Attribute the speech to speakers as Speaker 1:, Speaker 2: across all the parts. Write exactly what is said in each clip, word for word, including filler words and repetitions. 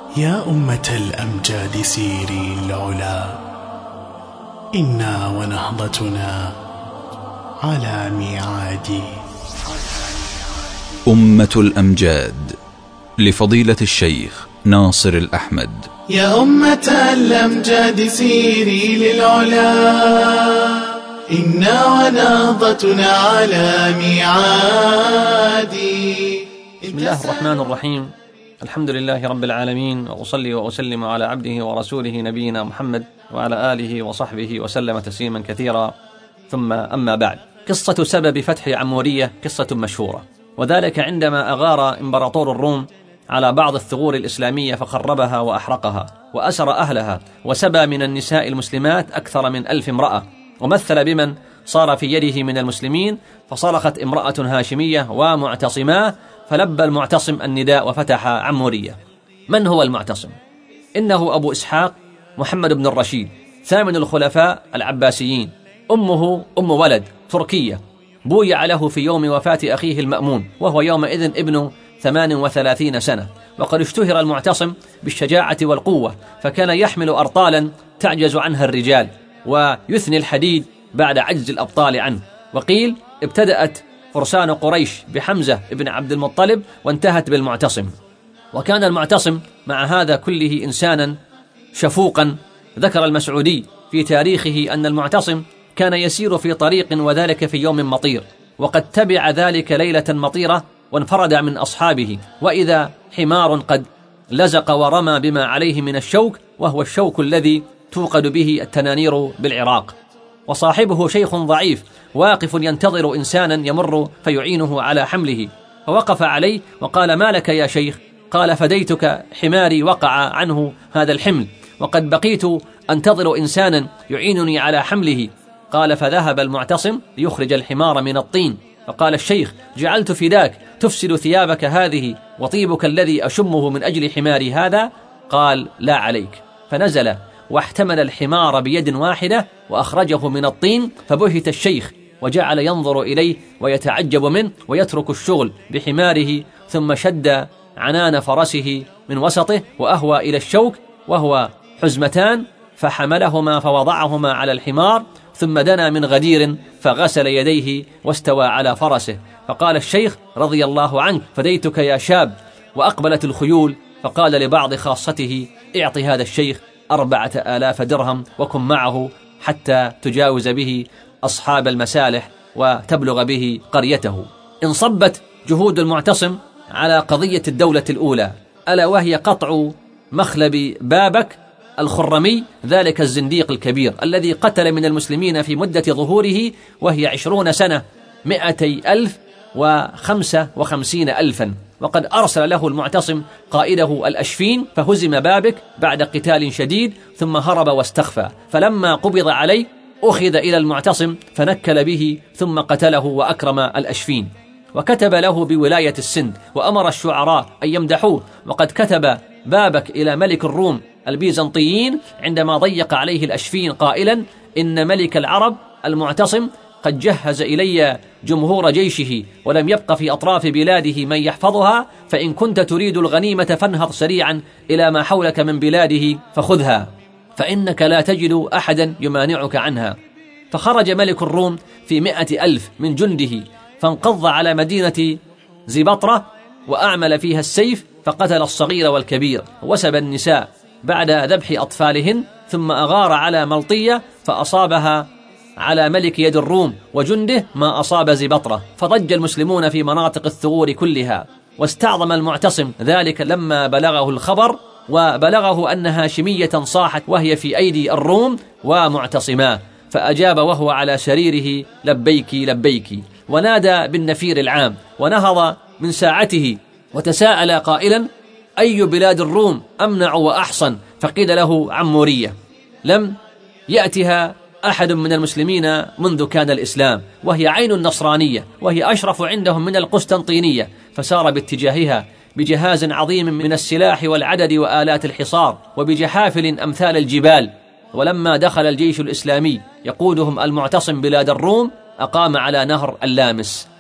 Speaker 1: يا أمة الأمجاد سيري العلا، إنا ونهضتنا على ميعاد.
Speaker 2: أمة الأمجاد لفضيلة الشيخ ناصر الأحمد.
Speaker 1: يا أمة الأمجاد سيري للعلا، إنا ونهضتنا على ميعاد.
Speaker 3: بسم الله الرحمن الرحيم، الحمد لله رب العالمين، وأصلي وأسلم على عبده ورسوله نبينا محمد وعلى آله وصحبه وسلم تسليما كثيرا، ثم أما بعد. قصة سبب فتح عمورية قصة مشهورة، وذلك عندما أغار إمبراطور الروم على بعض الثغور الإسلامية فخربها وأحرقها وأسر أهلها، وسبى من النساء المسلمات أكثر من ألف امرأة، ومثل بمن صار في يده من المسلمين، فصرخت امرأة هاشمية ومعتصماه، فلبى المعتصم النداء وفتح عمورية. من هو المعتصم؟ إنه أبو إسحاق محمد بن الرشيد، ثامن الخلفاء العباسيين. أمه أم ولد تركية، بويع له في يوم وفاة أخيه المأمون، وهو يومئذ ابن ثمان وثلاثين سنة. وقد اشتهر المعتصم بالشجاعة والقوة، فكان يحمل أرطالا تعجز عنها الرجال، ويثني الحديد بعد عجز الأبطال عنه. وقيل ابتدأت فرسان قريش بحمزة ابن عبد المطلب وانتهت بالمعتصم. وكان المعتصم مع هذا كله إنسانا شفوقا. ذكر المسعودي في تاريخه أن المعتصم كان يسير في طريق وذلك في يوم مطير، وقد تبع ذلك ليلة مطيرة وانفرد من أصحابه، وإذا حمار قد لزق ورمى بما عليه من الشوك، وهو الشوك الذي توقد به التنانير بالعراق. وصاحبه شيخ ضعيف واقف ينتظر إنسانا يمر فيعينه على حمله، فوقف عليه وقال: ما لك يا شيخ؟ قال: فديتك حماري وقع عنه هذا الحمل، وقد بقيت أنتظر إنسانا يعينني على حمله. قال: فذهب المعتصم ليخرج الحمار من الطين، فقال الشيخ: جعلت فداك تفسد ثيابك هذه وطيبك الذي أشمه من أجل حماري هذا؟ قال: لا عليك. فنزل واحتمل الحمار بيد واحدة وأخرجه من الطين، فبهت الشيخ وجعل ينظر إليه ويتعجب منه ويترك الشغل بحماره، ثم شد عنان فرسه من وسطه وأهوى إلى الشوك وهو حزمتان، فحملهما فوضعهما على الحمار، ثم دنا من غدير فغسل يديه واستوى على فرسه. فقال الشيخ: رضي الله عنك، فديتك يا شاب. وأقبلت الخيول، فقال لبعض خاصته: اعطي هذا الشيخ أربعة آلاف درهم وكن معه حتى تجاوز به أصحاب المسالح وتبلغ به قريته. انصبت جهود المعتصم على قضية الدولة الأولى، ألا وهي قطع مخلب بابك الخرمي، ذلك الزنديق الكبير الذي قتل من المسلمين في مدة ظهوره وهي عشرون سنة مئتي ألف وخمسة وخمسين ألفا. وقد أرسل له المعتصم قائده الأشفين، فهزم بابك بعد قتال شديد، ثم هرب واستخفى. فلما قبض عليه أخذ إلى المعتصم فنكل به، ثم قتله وأكرم الأشفين. وكتب له بولاية السند، وأمر الشعراء أن يمدحوه. وقد كتب بابك إلى ملك الروم البيزنطيين عندما ضيق عليه الأشفين قائلا: إن ملك العرب المعتصم قد جهز إلي جمهور جيشه، ولم يبق في أطراف بلاده من يحفظها، فإن كنت تريد الغنيمة فانهض سريعا إلى ما حولك من بلاده فخذها، فإنك لا تجد أحدا يمانعك عنها. فخرج ملك الروم في مئة ألف من جنده، فانقض على مدينة زبطرة وأعمل فيها السيف، فقتل الصغير والكبير وسب النساء بعد ذبح أطفالهن، ثم أغار على ملطية فأصابها على ملك يد الروم وجنده ما أصاب زبطرة، فضج المسلمون في مناطق الثغور كلها. واستعظم المعتصم ذلك لما بلغه الخبر، وبلغه أن هاشمية صاحت وهي في أيدي الروم ومعتصما، فأجاب وهو على سريره: لبيك لبيك، ونادى بالنفير العام، ونهض من ساعته وتساءل قائلا: أي بلاد الروم أمنع وأحصن؟ فقيل له: عمورية، لم يأتها أحد من المسلمين منذ كان الإسلام، وهي عين النصرانية، وهي أشرف عندهم من القسطنطينية. فسار باتجاهها بجهاز عظيم من السلاح والعدد وآلات الحصار، وبجحافل أمثال الجبال. ولما دخل الجيش الإسلامي يقودهم المعتصم بلاد الروم، أقام على نهر اللامس،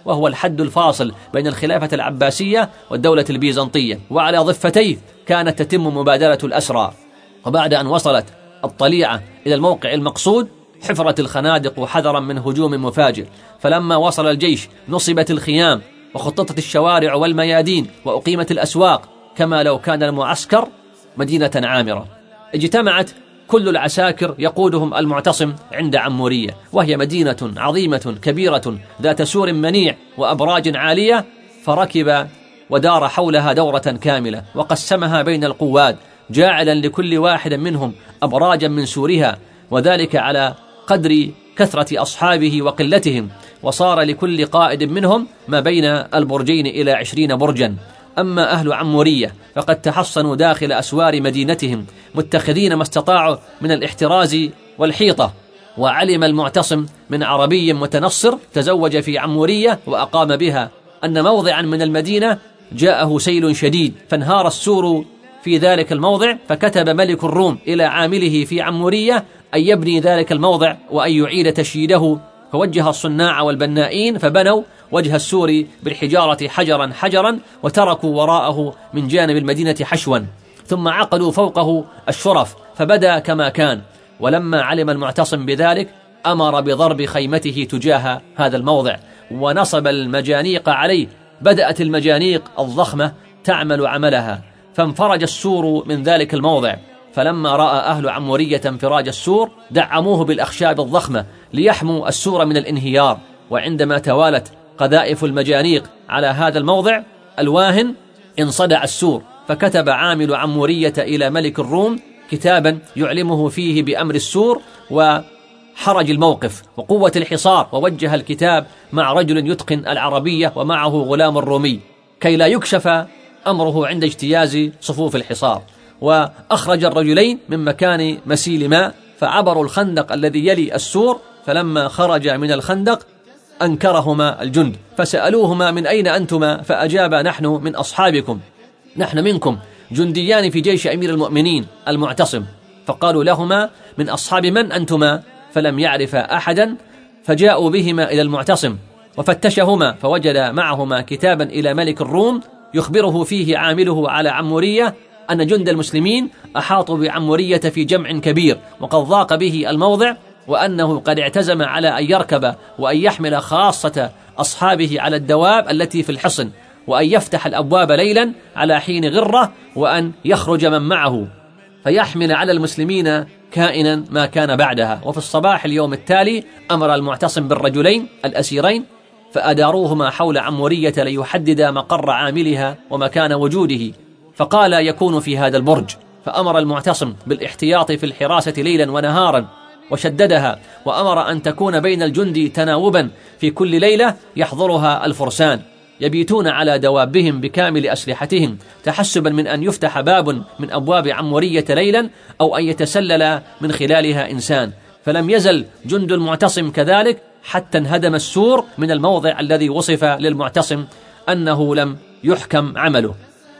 Speaker 3: وهو الحد الفاصل بين الخلافة العباسية والدولة البيزنطية، وعلى ضفتيه كانت تتم مبادلة الأسرى. وبعد أن وصلت الطليعة إلى الموقع المقصود حفرت الخنادق حذرا من هجوم مفاجئ، فلما وصل الجيش نصبت الخيام وخططت الشوارع والميادين وأقيمت الأسواق كما لو كان المعسكر مدينة عامرة. اجتمعت كل العساكر يقودهم المعتصم عند عمورية، وهي مدينة عظيمة كبيرة ذات سور منيع وأبراج عالية، فركب ودار حولها دورة كاملة وقسمها بين القواد، جاعلا لكل واحد منهم أبراجا من سورها، وذلك على قدر كثرة أصحابه وقلتهم، وصار لكل قائد منهم ما بين البرجين إلى عشرين برجا. أما أهل عمورية فقد تحصنوا داخل أسوار مدينتهم متخذين ما استطاعوا من الاحتراز والحيطة. وعلم المعتصم من عربي متنصر تزوج في عمورية وأقام بها أن موضعا من المدينة جاءه سيل شديد فانهار السور في ذلك الموضع، فكتب ملك الروم إلى عامله في عمورية أن يبني ذلك الموضع وأن يعيد تشييده، فوجه الصناع والبنائين فبنوا وجه السور بالحجارة حجرا حجرا، وتركوا وراءه من جانب المدينة حشوا، ثم عقدوا فوقه الشرف فبدا كما كان. ولما علم المعتصم بذلك أمر بضرب خيمته تجاه هذا الموضع ونصب المجانيق عليه. بدأت المجانيق الضخمة تعمل عملها، فانفرج السور من ذلك الموضع. فلما رأى أهل عمورية انفراج السور دعموه بالأخشاب الضخمة ليحموا السور من الانهيار. وعندما توالت قذائف المجانيق على هذا الموضع الواهن انصدع السور، فكتب عامل عمورية إلى ملك الروم كتابا يعلمه فيه بأمر السور وحرج الموقف وقوة الحصار، ووجه الكتاب مع رجل يتقن العربية ومعه غلام رومي كي لا يكشف أمره عند اجتياز صفوف الحصار. وأخرج الرجلين من مكان مسيل ماء فعبروا الخندق الذي يلي السور، فلما خرج من الخندق أنكرهما الجند فسألوهما من أين أنتما؟ فأجابا نحن من أصحابكم، نحن منكم جنديان في جيش أمير المؤمنين المعتصم. فقالوا لهما من أصحاب من أنتما؟ فلم يعرفا أحدا، فجاءوا بهما إلى المعتصم وفتشهما فوجد معهما كتابا إلى ملك الروم يخبره فيه عامله على عمورية أن جند المسلمين أحاطوا بعمورية في جمع كبير وقد ضاق به الموضع، وأنه قد اعتزم على أن يركب وأن يحمل خاصة أصحابه على الدواب التي في الحصن، وأن يفتح الأبواب ليلا على حين غرة، وأن يخرج من معه فيحمل على المسلمين كائنا ما كان بعدها. وفي الصباح اليوم التالي أمر المعتصم بالرجلين الأسيرين فأداروهما حول عمورية ليحدد مقر عاملها ومكان وجوده، فقال يكون في هذا البرج. فأمر المعتصم بالاحتياط في الحراسة ليلا ونهارا وشددها، وأمر أن تكون بين الجند تناوبا في كل ليلة يحضرها الفرسان يبيتون على دوابهم بكامل أسلحتهم تحسبا من أن يفتح باب من أبواب عمورية ليلا أو أن يتسلل من خلالها إنسان. فلم يزل جند المعتصم كذلك حتى انهدم السور من الموضع الذي وصف للمعتصم أنه لم يحكم عمله.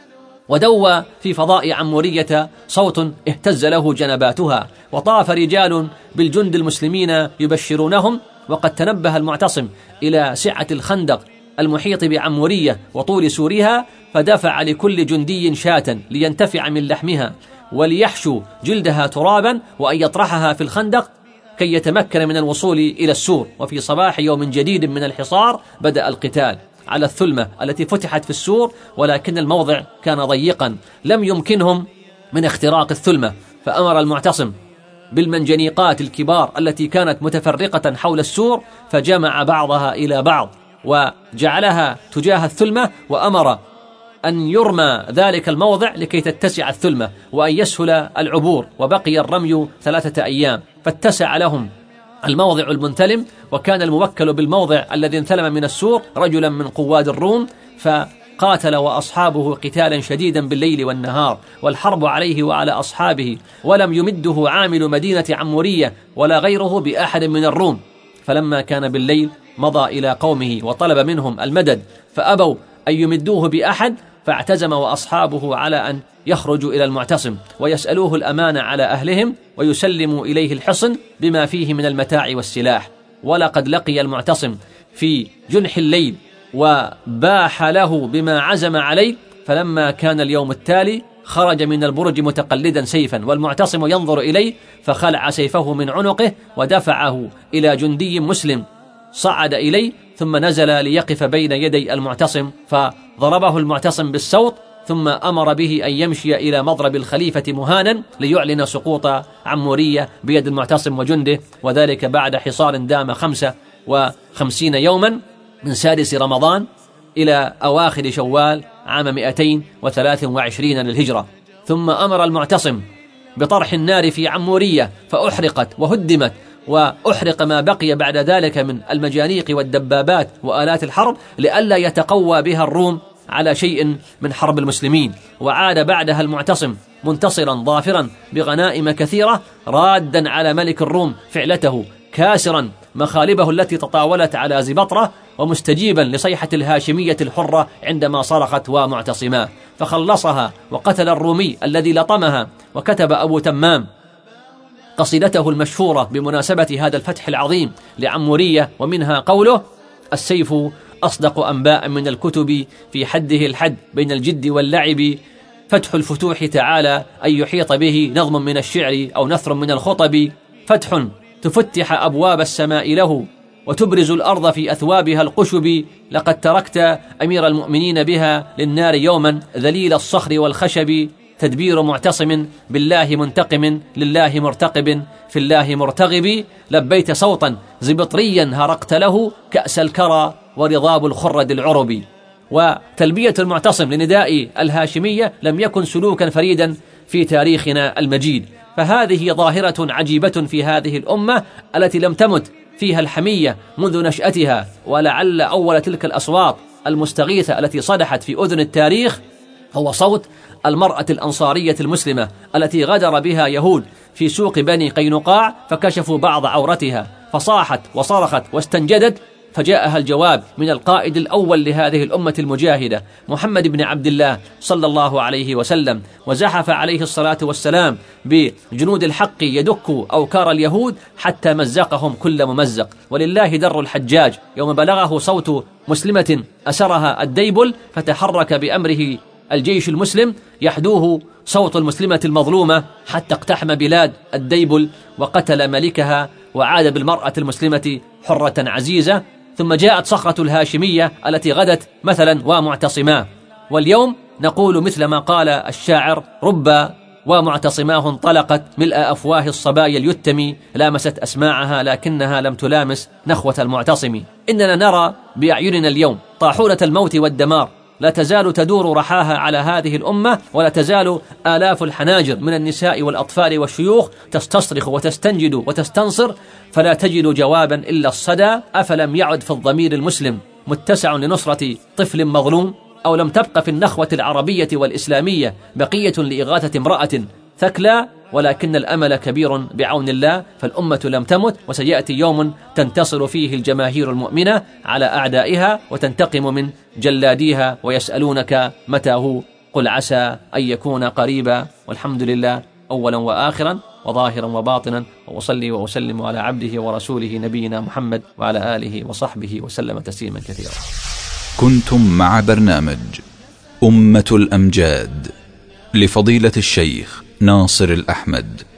Speaker 3: ودوى في فضاء عمورية صوت اهتز له جنباتها، وطاف رجال بالجند المسلمين يبشرونهم، وقد تنبه المعتصم إلى سعة الخندق المحيط بعمورية وطول سورها، فدفع لكل جندي شاة لينتفع من لحمها وليحشو جلدها ترابا وأن يطرحها في الخندق كي يتمكن من الوصول إلى السور. وفي صباح يوم جديد من الحصار بدأ القتال على الثلمة التي فتحت في السور، ولكن الموضع كان ضيقا لم يمكنهم من اختراق الثلمة، فأمر المعتصم بالمنجنيقات الكبار التي كانت متفرقة حول السور فجمع بعضها إلى بعض وجعلها تجاه الثلمة، وأمر أن يرمى ذلك الموضع لكي تتسع الثلمة وأن يسهل العبور. وبقي الرمي ثلاثة أيام فاتسع لهم الموضع المنتلم، وكان الموكل بالموضع الذي انثلم من السور رجلا من قواد الروم، فقاتل وأصحابه قتالا شديدا بالليل والنهار والحرب عليه وعلى أصحابه، ولم يمده عامل مدينة عمورية ولا غيره بأحد من الروم. فلما كان بالليل مضى إلى قومه وطلب منهم المدد فأبوا أن يمدوه بأحد، فاعتزم وأصحابه على أن يخرجوا إلى المعتصم ويسألوه الأمان على أهلهم ويسلموا إليه الحصن بما فيه من المتاع والسلاح. ولقد لقي المعتصم في جنح الليل وباح له بما عزم عليه. فلما كان اليوم التالي خرج من البرج متقلدا سيفا والمعتصم ينظر إليه، فخلع سيفه من عنقه ودفعه إلى جندي مسلم صعد إليه، ثم نزل ليقف بين يدي المعتصم، فضربه المعتصم بالسوط، ثم أمر به أن يمشي إلى مضرب الخليفة مهانا ليعلن سقوط عمورية بيد المعتصم وجنده، وذلك بعد حصار دام خمسة وخمسين يوما من سادس رمضان إلى أواخر شوال عام مئتين وثلاث وعشرين للهجرة. ثم أمر المعتصم بطرح النار في عمورية فأحرقت وهدمت، وأحرق ما بقي بعد ذلك من المجانيق والدبابات وآلات الحرب لئلا يتقوى بها الروم على شيء من حرب المسلمين. وعاد بعدها المعتصم منتصرا ظافرا بغنائم كثيرة، رادا على ملك الروم فعلته، كاسرا مخالبه التي تطاولت على زبطرة، ومستجيبا لصيحة الهاشمية الحرة عندما صرخت ومعتصما، فخلصها وقتل الرومي الذي لطمها. وكتب أبو تمام قصيدته المشهورة بمناسبة هذا الفتح العظيم لعمورية، ومنها قوله: السيف أصدق أنباء من الكتب، في حده الحد بين الجد واللعب، فتح الفتوح تعالى أن يحيط به نظم من الشعر أو نثر من الخطب، فتح تفتح أبواب السماء له وتبرز الأرض في أثوابها القشب، لقد تركت أمير المؤمنين بها للنار يوما ذليل الصخر والخشب، تدبير معتصم بالله منتقم، لله مرتقب في الله مرتغب، لبيت صوتا زبطريا هرقت له كأس الكرى ورضاب الخرد العرب. وتلبية المعتصم لنداء الهاشمية لم يكن سلوكا فريدا في تاريخنا المجيد، فهذه ظاهرة عجيبة في هذه الأمة التي لم تمت فيها الحمية منذ نشأتها. ولعل أول تلك الأصوات المستغيثة التي صدحت في أذن التاريخ هو صوت المرأة الأنصارية المسلمة التي غدر بها يهود في سوق بني قينقاع، فكشفوا بعض عورتها فصاحت وصرخت واستنجدت، فجاءها الجواب من القائد الأول لهذه الأمة المجاهدة محمد بن عبد الله صلى الله عليه وسلم، وزحف عليه الصلاة والسلام بجنود الحق يدك أوكار اليهود حتى مزقهم كل ممزق. ولله در الحجاج يوم بلغه صوت مسلمة أسرها الديبل، فتحرك بأمره الجيش المسلم يحدوه صوت المسلمة المظلومة حتى اقتحم بلاد الديبل وقتل ملكها، وعاد بالمرأة المسلمة حرة عزيزة. ثم جاءت صخرة الهاشمية التي غدت مثلا ومعتصما، واليوم نقول مثل ما قال الشاعر: رب ومعتصماه انطلقت ملء أفواه الصبايا اليتم، لامست أسماعها لكنها لم تلامس نخوة المعتصم. إننا نرى بأعيننا اليوم طاحونة الموت والدمار لا تزال تدور رحاها على هذه الأمة، ولا تزال آلاف الحناجر من النساء والأطفال والشيوخ تستصرخ وتستنجد وتستنصر، فلا تجد جوابا إلا الصدى. أفلم يعد في الضمير المسلم متسع لنصرة طفل مظلوم؟ أو لم تبق في النخوة العربية والإسلامية بقية لإغاثة امرأة ثكلى؟ ولكن الأمل كبير بعون الله، فالأمة لم تمت، وسيأتي يوم تنتصر فيه الجماهير المؤمنة على أعدائها وتنتقم من جلاديها، ويسألونك متى هو، قل عسى أن يكون قريبا. والحمد لله أولا وآخرا وظاهرا وباطنا، وأصلي وأسلم على عبده ورسوله نبينا محمد وعلى آله وصحبه وسلم تسليما كثيرا.
Speaker 2: كنتم مع برنامج أمة الأمجاد لفضيلة الشيخ ناصر الأحمد.